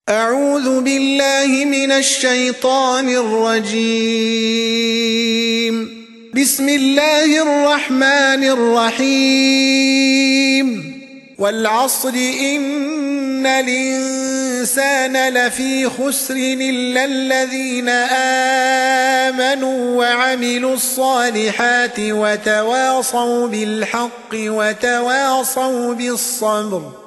أعوذ بالله من الشيطان الرجيم. بسم الله الرحمن الرحيم. والعصر إن الإنسان لفي خسر إلا الذين آمنوا وعملوا الصالحات وتواصوا بالحق وتواصوا بالصبر.